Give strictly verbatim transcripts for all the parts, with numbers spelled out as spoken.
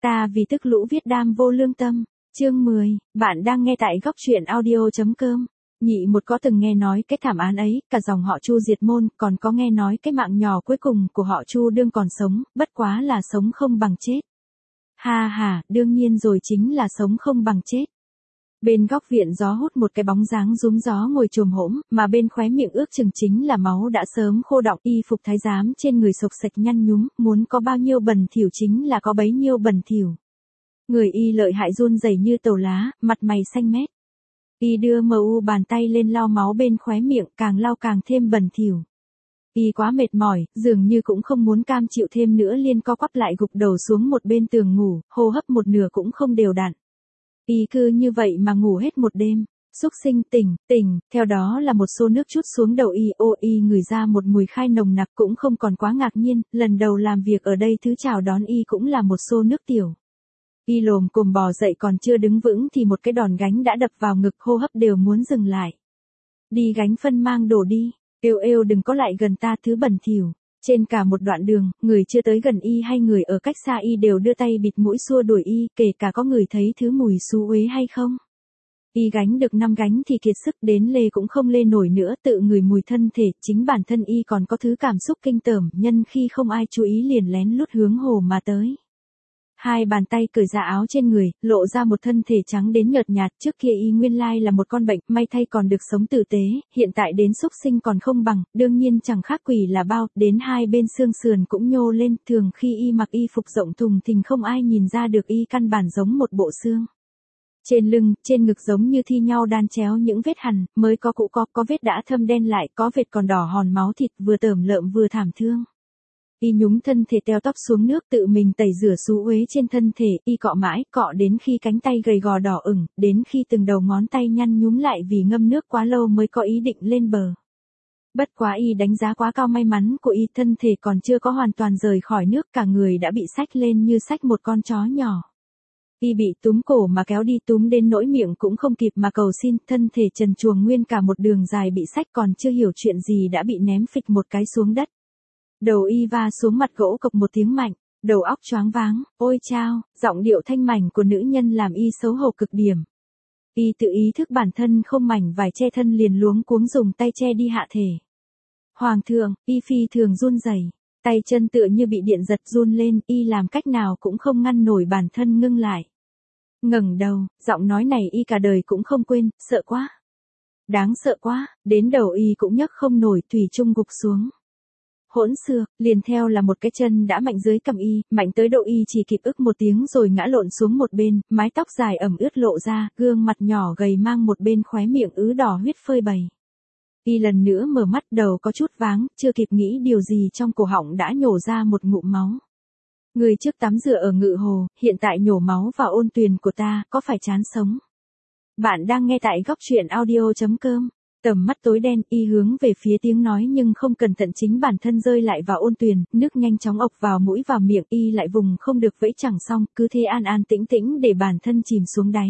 Ta vì tức lũ viết đam vô lương tâm. Chương mười, bạn đang nghe tại góc truyện audio.com. Nhị một có từng nghe nói cái thảm án ấy, cả dòng họ Chu diệt môn, còn có nghe nói cái mạng nhỏ cuối cùng của họ Chu đương còn sống, bất quá là sống không bằng chết. Ha ha, đương nhiên rồi, chính là sống không bằng chết. Bên góc viện gió hút một cái bóng dáng rúm gió ngồi chồm hổm, mà bên khóe miệng ước chừng chính là máu đã sớm khô đọng, y phục thái giám trên người sộc sạch nhăn nhúm, muốn có bao nhiêu bẩn thỉu chính là có bấy nhiêu bẩn thỉu. Người y lợi hại run rẩy như tàu lá, mặt mày xanh mét. Y đưa mờ u bàn tay lên lau máu bên khóe miệng, càng lau càng thêm bẩn thỉu. Y quá mệt mỏi, dường như cũng không muốn cam chịu thêm nữa, liền co quắp lại gục đầu xuống một bên tường ngủ, hô hấp một nửa cũng không đều đặn. Y cứ như vậy mà ngủ hết một đêm. Xúc sinh, tỉnh, tỉnh, theo đó là một xô nước chút xuống đầu y, ô y ngửi ra một mùi khai nồng nặc, cũng không còn quá ngạc nhiên, lần đầu làm việc ở đây thứ chào đón y cũng là một xô nước tiểu. Y lồm cồm bò dậy, còn chưa đứng vững thì một cái đòn gánh đã đập vào ngực, hô hấp đều muốn dừng lại. Đi gánh phân mang đổ đi, êu êu đừng có lại gần ta thứ bẩn thỉu. Trên cả một đoạn đường, người chưa tới gần y hay người ở cách xa y đều đưa tay bịt mũi xua đuổi y, kể cả có người thấy thứ mùi xú uế hay không. Y gánh được năm gánh thì kiệt sức, đến lê cũng không lê nổi nữa, tự ngửi mùi thân thể, chính bản thân y còn có thứ cảm xúc kinh tởm, nhân khi không ai chú ý liền lén lút hướng hồ mà tới. Hai bàn tay cởi ra áo trên người, lộ ra một thân thể trắng đến nhợt nhạt, trước kia y nguyên lai là một con bệnh, may thay còn được sống tử tế, hiện tại đến xúc sinh còn không bằng, đương nhiên chẳng khác quỷ là bao, đến hai bên xương sườn cũng nhô lên, thường khi y mặc y phục rộng thùng thình không ai nhìn ra được y căn bản giống một bộ xương. Trên lưng, trên ngực giống như thi nhau đan chéo những vết hằn, mới có cũ có, có vết đã thâm đen lại, có vết còn đỏ hòn máu thịt, vừa tởm lợm vừa thảm thương. Y nhúng thân thể teo tóp xuống nước, tự mình tẩy rửa xú uế trên thân thể, y cọ mãi, cọ đến khi cánh tay gầy gò đỏ ửng, đến khi từng đầu ngón tay nhăn nhúm lại vì ngâm nước quá lâu mới có ý định lên bờ. Bất quá y đánh giá quá cao may mắn của y, thân thể còn chưa có hoàn toàn rời khỏi nước, cả người đã bị xách lên như xách một con chó nhỏ. Y bị túm cổ mà kéo đi, túm đến nỗi miệng cũng không kịp mà cầu xin, thân thể trần truồng nguyên cả một đường dài bị xách, còn chưa hiểu chuyện gì đã bị ném phịch một cái xuống đất. Đầu y va xuống mặt gỗ cộc một tiếng mạnh, đầu óc choáng váng, ôi chao, giọng điệu thanh mảnh của nữ nhân làm y xấu hổ cực điểm. Y tự ý thức bản thân không mảnh vải che thân liền luống cuống dùng tay che đi hạ thể. Hoàng thượng, y phi thường run rẩy, tay chân tựa như bị điện giật run lên, y làm cách nào cũng không ngăn nổi bản thân ngưng lại. Ngẩng đầu, giọng nói này y cả đời cũng không quên, sợ quá. Đáng sợ quá, đến đầu y cũng nhấc không nổi, thủy chung gục xuống. Hỗn xược, liền theo là một cái chân đã mạnh dưới cầm y, mạnh tới độ y chỉ kịp ức một tiếng rồi ngã lộn xuống một bên, mái tóc dài ẩm ướt lộ ra, gương mặt nhỏ gầy mang một bên khóe miệng ứ đỏ huyết phơi bày. Y lần nữa mở mắt, đầu có chút váng, chưa kịp nghĩ điều gì trong cổ họng đã nhổ ra một ngụm máu. Người trước tắm rửa ở Ngự Hồ, hiện tại nhổ máu vào ôn tuyền của ta, có phải chán sống? Bạn đang nghe tại góc truyện audio.com. Tầm mắt tối đen, y hướng về phía tiếng nói nhưng không cẩn thận chính bản thân rơi lại vào ôn tuyền, nước nhanh chóng ộc vào mũi vào miệng, y lại vùng không được vẫy chẳng xong, cứ thế an an tĩnh tĩnh để bản thân chìm xuống đáy.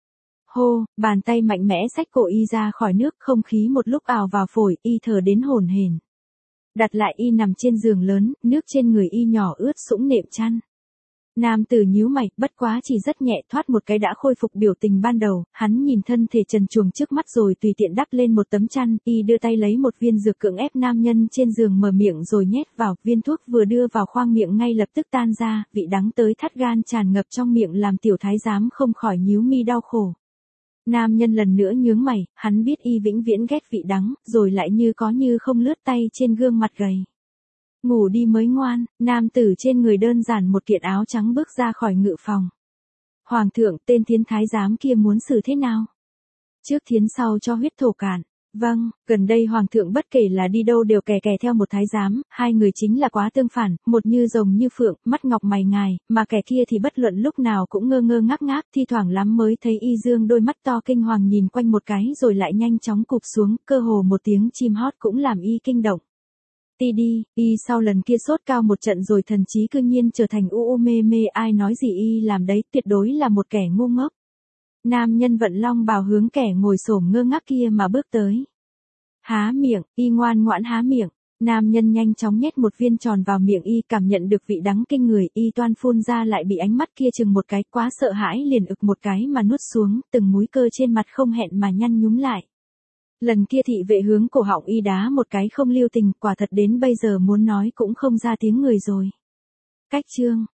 Hô, bàn tay mạnh mẽ xách cổ y ra khỏi nước, không khí một lúc ào vào phổi, y thở đến hổn hển. Đặt lại y nằm trên giường lớn, nước trên người y nhỏ ướt sũng nệm chăn. Nam tử nhíu mày, bất quá chỉ rất nhẹ, thoát một cái đã khôi phục biểu tình ban đầu, hắn nhìn thân thể trần truồng trước mắt rồi tùy tiện đắp lên một tấm chăn, y đưa tay lấy một viên dược cưỡng ép nam nhân trên giường mở miệng rồi nhét vào, viên thuốc vừa đưa vào khoang miệng ngay lập tức tan ra, vị đắng tới thắt gan tràn ngập trong miệng làm tiểu thái giám không khỏi nhíu mi đau khổ. Nam nhân lần nữa nhướng mày, hắn biết y vĩnh viễn ghét vị đắng, rồi lại như có như không lướt tay trên gương mặt gầy. Ngủ đi mới ngoan, nam tử trên người đơn giản một kiện áo trắng bước ra khỏi ngự phòng. Hoàng thượng, tên thiến thái giám kia muốn xử thế nào? Trước thiến sau cho huyết thổ cạn. Vâng, gần đây hoàng thượng bất kể là đi đâu đều kè kè theo một thái giám, hai người chính là quá tương phản, một như rồng như phượng, mắt ngọc mày ngài, mà kẻ kia thì bất luận lúc nào cũng ngơ ngơ ngác ngác, thi thoảng lắm mới thấy y dương đôi mắt to kinh hoàng nhìn quanh một cái rồi lại nhanh chóng cụp xuống, cơ hồ một tiếng chim hót cũng làm y kinh động. Ti đi, y sau lần kia sốt cao một trận rồi thần trí cư nhiên trở thành u u mê mê, ai nói gì y làm đấy, tuyệt đối là một kẻ ngu ngốc. Nam nhân vận long bào hướng kẻ ngồi xổm ngơ ngác kia mà bước tới. Há miệng, y ngoan ngoãn há miệng, Nam nhân nhanh chóng nhét một viên tròn vào miệng y, cảm nhận được vị đắng kinh người, y toan phun ra lại bị ánh mắt kia chừng một cái, quá sợ hãi liền ực một cái mà nuốt xuống, từng múi cơ trên mặt không hẹn mà nhăn nhúm lại. Lần kia thị vệ hướng cổ họng y đá một cái không lưu tình, quả thật đến bây giờ muốn nói cũng không ra tiếng người rồi. Cách chương